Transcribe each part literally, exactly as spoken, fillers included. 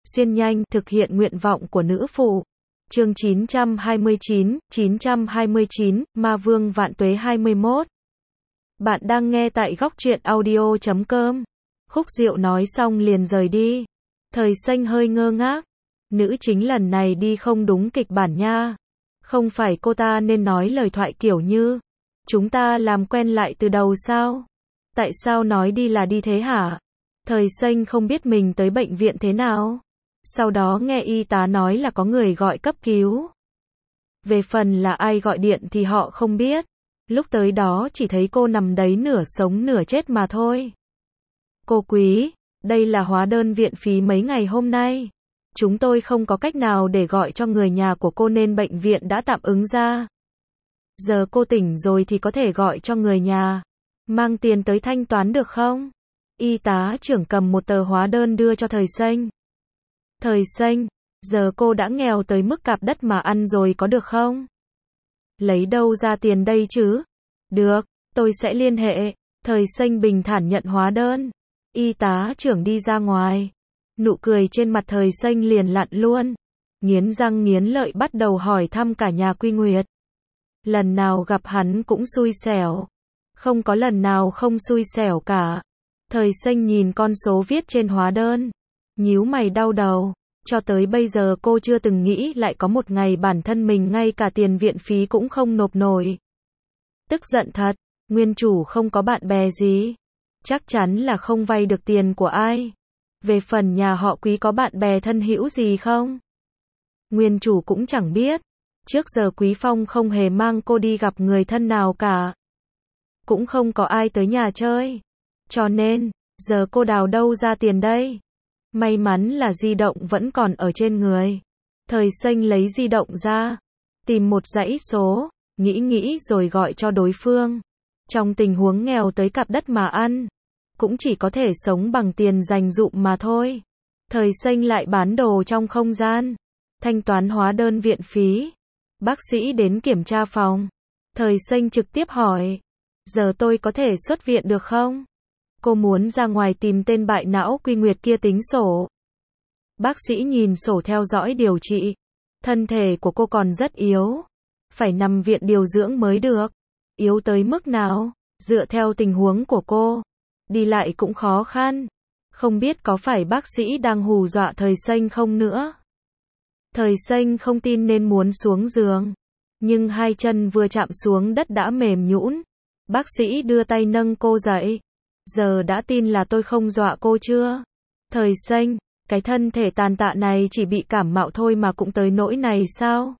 xuyên nhanh, thực hiện nguyện vọng của nữ phụ. Chương chín trăm hai mươi chín, chín trăm hai mươi chín, Ma Vương Vạn Tuế hai mươi mốt. Bạn đang nghe tại góc truyện audio chấm com. Khúc Diệu nói xong liền rời đi. Thời Xanh hơi ngơ ngác. Nữ chính lần này đi không đúng kịch bản nha. Không phải cô ta nên nói lời thoại kiểu như chúng ta làm quen lại từ đầu sao? Tại sao nói đi là đi thế hả? Thời Xanh không biết mình tới bệnh viện thế nào. Sau đó nghe y tá nói là có người gọi cấp cứu. Về phần là ai gọi điện thì họ không biết. Lúc tới đó chỉ thấy cô nằm đấy nửa sống nửa chết mà thôi. Cô Quý, đây là hóa đơn viện phí mấy ngày hôm nay. Chúng tôi không có cách nào để gọi cho người nhà của cô nên bệnh viện đã tạm ứng ra. Giờ cô tỉnh rồi thì có thể gọi cho người nhà. Mang tiền tới thanh toán được không? Y tá trưởng cầm một tờ hóa đơn đưa cho Thời Xanh. Thời Xanh, giờ cô đã nghèo tới mức cạp đất mà ăn rồi có được không? Lấy đâu ra tiền đây chứ? Được, tôi sẽ liên hệ. Thời Xanh bình thản nhận hóa đơn. Y tá trưởng đi ra ngoài. Nụ cười trên mặt Thời Xanh liền lặn luôn. Nghiến răng nghiến lợi bắt đầu hỏi thăm cả nhà Quy Nguyệt. Lần nào gặp hắn cũng xui xẻo. Không có lần nào không xui xẻo cả. Thời Xanh nhìn con số viết trên hóa đơn. Nhíu mày đau đầu. Cho tới bây giờ cô chưa từng nghĩ lại có một ngày bản thân mình ngay cả tiền viện phí cũng không nộp nổi. Tức giận thật. Nguyên chủ không có bạn bè gì. Chắc chắn là không vay được tiền của ai. Về phần nhà họ Quý có bạn bè thân hữu gì không? Nguyên chủ cũng chẳng biết. Trước giờ Quý Phong không hề mang cô đi gặp người thân nào cả. Cũng không có ai tới nhà chơi. Cho nên, giờ cô đào đâu ra tiền đây? May mắn là di động vẫn còn ở trên người. Thời Xanh lấy di động ra. Tìm một dãy số. Nghĩ nghĩ rồi gọi cho đối phương. Trong tình huống nghèo tới cạp đất mà ăn. Cũng chỉ có thể sống bằng tiền dành dụm mà thôi. Thời Xanh lại bán đồ trong không gian. Thanh toán hóa đơn viện phí. Bác sĩ đến kiểm tra phòng. Thời Xanh trực tiếp hỏi. Giờ tôi có thể xuất viện được không? Cô muốn ra ngoài tìm tên bại não Quy Nguyệt kia tính sổ. Bác sĩ nhìn sổ theo dõi điều trị. Thân thể của cô còn rất yếu. Phải nằm viện điều dưỡng mới được. Yếu tới mức nào? Dựa theo tình huống của cô. Đi lại cũng khó khăn. Không biết có phải bác sĩ đang hù dọa Thời Xanh không nữa. Thời Xanh không tin nên muốn xuống giường. Nhưng hai chân vừa chạm xuống đất đã mềm nhũn. Bác sĩ đưa tay nâng cô dậy. Giờ đã tin là tôi không dọa cô chưa? Thời Xanh, cái thân thể tàn tạ này chỉ bị cảm mạo thôi mà cũng tới nỗi này sao?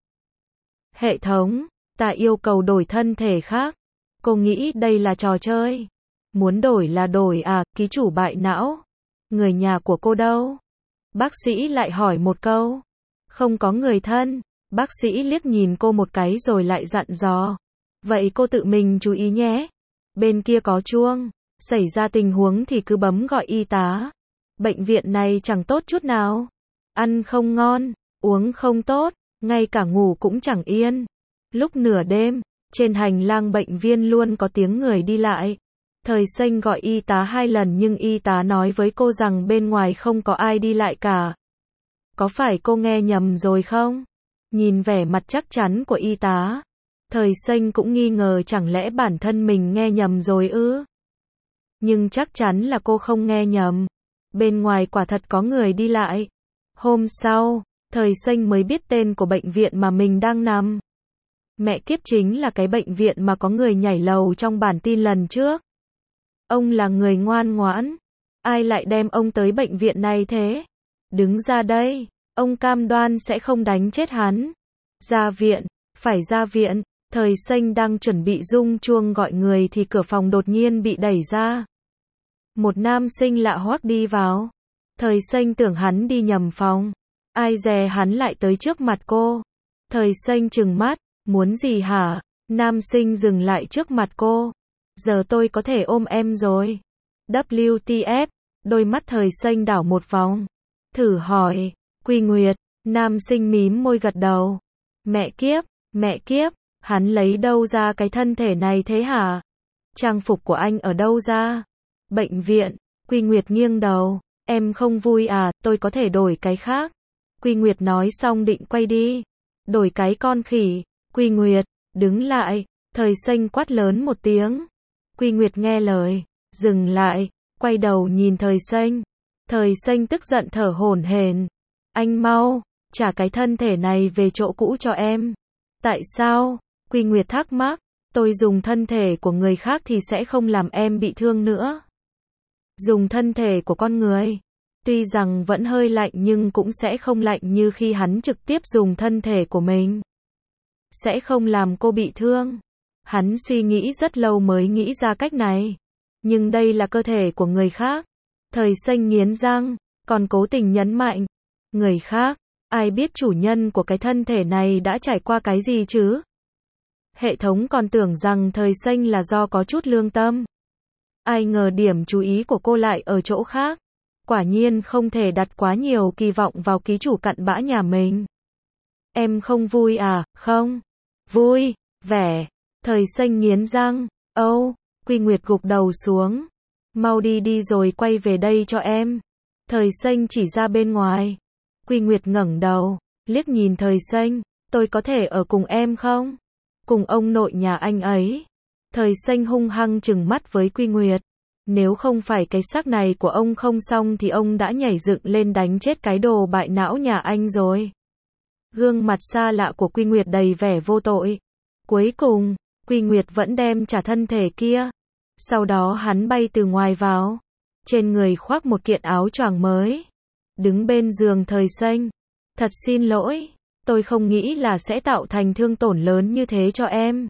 Hệ thống, ta yêu cầu đổi thân thể khác. Cô nghĩ đây là trò chơi. Muốn đổi là đổi à, ký chủ bại não. Người nhà của cô đâu? Bác sĩ lại hỏi một câu. Không có người thân. Bác sĩ liếc nhìn cô một cái rồi lại dặn dò. Vậy cô tự mình chú ý nhé. Bên kia có chuông. Xảy ra tình huống thì cứ bấm gọi y tá. Bệnh viện này chẳng tốt chút nào. Ăn không ngon, uống không tốt, ngay cả ngủ cũng chẳng yên. Lúc nửa đêm, trên hành lang bệnh viện luôn có tiếng người đi lại. Thời Xanh gọi y tá hai lần nhưng y tá nói với cô rằng bên ngoài không có ai đi lại cả. Có phải cô nghe nhầm rồi không? Nhìn vẻ mặt chắc chắn của y tá. Thời Xanh cũng nghi ngờ chẳng lẽ bản thân mình nghe nhầm rồi ư? Nhưng chắc chắn là cô không nghe nhầm. Bên ngoài quả thật có người đi lại. Hôm sau, Thời Xanh mới biết tên của bệnh viện mà mình đang nằm. Mẹ kiếp, chính là cái bệnh viện mà có người nhảy lầu trong bản tin lần trước. Ông là người ngoan ngoãn. Ai lại đem ông tới bệnh viện này thế? Đứng ra đây, ông cam đoan sẽ không đánh chết hắn. Ra viện, phải ra viện. Thời Xanh đang chuẩn bị rung chuông gọi người thì cửa phòng đột nhiên bị đẩy ra. Một nam sinh lạ hoắc đi vào. Thời Xanh tưởng hắn đi nhầm phòng. Ai dè hắn lại tới trước mặt cô. Thời Xanh trừng mắt. Muốn gì hả? Nam sinh dừng lại trước mặt cô. Giờ tôi có thể ôm em rồi. vê kép tê ép. Đôi mắt Thời Xanh đảo một vòng. Thử hỏi. Quy Nguyệt. Nam sinh mím môi gật đầu. Mẹ kiếp, mẹ kiếp. Hắn lấy đâu ra cái thân thể này thế hả? Trang phục của anh ở đâu ra? Bệnh viện. Quy Nguyệt nghiêng đầu. Em không vui à, tôi có thể đổi cái khác. Quy Nguyệt nói xong định quay đi. Đổi cái con khỉ. Quy Nguyệt, đứng lại. Thời Xanh quát lớn một tiếng. Quy Nguyệt nghe lời, dừng lại, quay đầu nhìn Thời Xanh. Thời Xanh tức giận thở hổn hển. Anh mau, trả cái thân thể này về chỗ cũ cho em. Tại sao? Quy Nguyệt thắc mắc. Tôi dùng thân thể của người khác thì sẽ không làm em bị thương nữa. Dùng thân thể của con người, tuy rằng vẫn hơi lạnh nhưng cũng sẽ không lạnh như khi hắn trực tiếp dùng thân thể của mình. Sẽ không làm cô bị thương. Hắn suy nghĩ rất lâu mới nghĩ ra cách này. Nhưng đây là cơ thể của người khác. Thời Xanh nghiến răng, còn cố tình nhấn mạnh. Người khác, ai biết chủ nhân của cái thân thể này đã trải qua cái gì chứ? Hệ thống còn tưởng rằng Thời Xanh là do có chút lương tâm. Ai ngờ điểm chú ý của cô lại ở chỗ khác. Quả nhiên không thể đặt quá nhiều kỳ vọng vào ký chủ cặn bã nhà mình. Em không vui à, không? Vui, vẻ. Thời Xanh nghiến răng. Âu, oh, Quy Nguyệt gục đầu xuống. Mau đi đi rồi quay về đây cho em. Thời Xanh chỉ ra bên ngoài. Quy Nguyệt ngẩng đầu, liếc nhìn Thời Xanh. Tôi có thể ở cùng em không? Cùng ông nội nhà anh ấy. Thời Xanh hung hăng trừng mắt với Quy Nguyệt. Nếu không phải cái xác này của ông không xong thì ông đã nhảy dựng lên đánh chết cái đồ bại não nhà anh rồi. Gương mặt xa lạ của Quy Nguyệt đầy vẻ vô tội. Cuối cùng, Quy Nguyệt vẫn đem trả thân thể kia. Sau đó hắn bay từ ngoài vào. Trên người khoác một kiện áo choàng mới. Đứng bên giường Thời Xanh. Thật xin lỗi, tôi không nghĩ là sẽ tạo thành thương tổn lớn như thế cho em.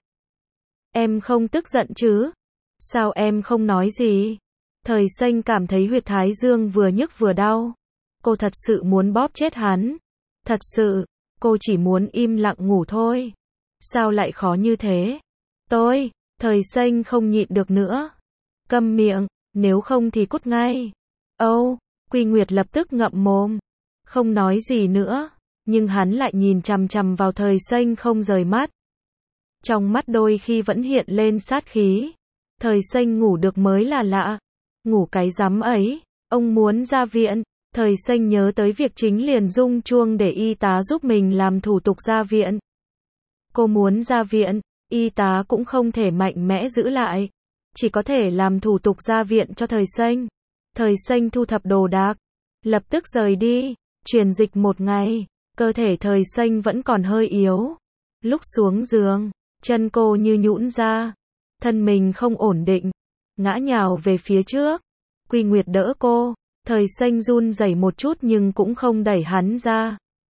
Em không tức giận chứ? Sao em không nói gì? Thời Xanh cảm thấy huyệt thái dương vừa nhức vừa đau. Cô thật sự muốn bóp chết hắn. Thật sự, cô chỉ muốn im lặng ngủ thôi. Sao lại khó như thế? Tôi, Thời Xanh không nhịn được nữa. Câm miệng, nếu không thì cút ngay. Âu, oh, Quy Nguyệt lập tức ngậm mồm. Không nói gì nữa, nhưng hắn lại nhìn chằm chằm vào Thời Xanh không rời mắt. Trong mắt đôi khi vẫn hiện lên sát khí. Thời Xanh ngủ được mới là lạ. Ngủ cái rắm ấy, ông muốn ra viện. Thời Xanh nhớ tới việc chính liền rung chuông để y tá giúp mình làm thủ tục ra viện. Cô muốn ra viện, y tá cũng không thể mạnh mẽ giữ lại. Chỉ có thể làm thủ tục ra viện cho Thời Xanh. Thời Xanh thu thập đồ đạc, lập tức rời đi. Truyền dịch một ngày, cơ thể Thời Xanh vẫn còn hơi yếu. Lúc xuống giường, chân cô như nhũn ra. Thân mình không ổn định, ngã nhào về phía trước. Quy Nguyệt đỡ cô. Thời Xanh run rẩy một chút nhưng cũng không đẩy hắn ra.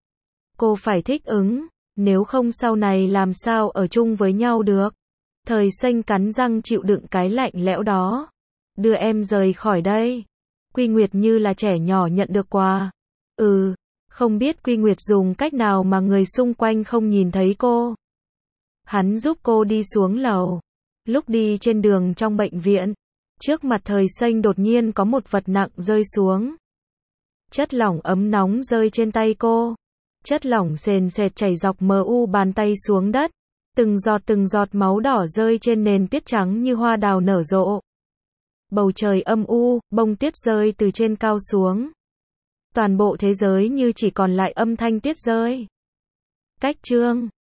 Cô phải thích ứng, nếu không sau này làm sao ở chung với nhau được. Thời Xanh cắn răng chịu đựng cái lạnh lẽo đó. Đưa em rời khỏi đây. Quy Nguyệt như là trẻ nhỏ nhận được quà. Ừ, không biết Quy Nguyệt dùng cách nào mà người xung quanh không nhìn thấy cô. Hắn giúp cô đi xuống lầu. Lúc đi trên đường trong bệnh viện, trước mặt Thời Xanh đột nhiên có một vật nặng rơi xuống. Chất lỏng ấm nóng rơi trên tay cô. Chất lỏng sền sệt chảy dọc mờ u bàn tay xuống đất. Từng giọt từng giọt máu đỏ rơi trên nền tuyết trắng như hoa đào nở rộ. Bầu trời âm u, bông tuyết rơi từ trên cao xuống. Toàn bộ thế giới như chỉ còn lại âm thanh tuyết rơi. Cách chương